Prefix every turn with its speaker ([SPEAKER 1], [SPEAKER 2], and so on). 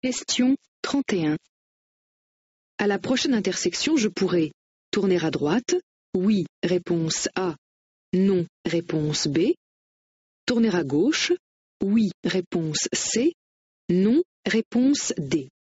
[SPEAKER 1] Question 31. À la prochaine intersection, je pourrai tourner à droite. Oui, réponse A. Non, réponse B. Tourner à gauche. Oui, réponse C. Non, réponse D.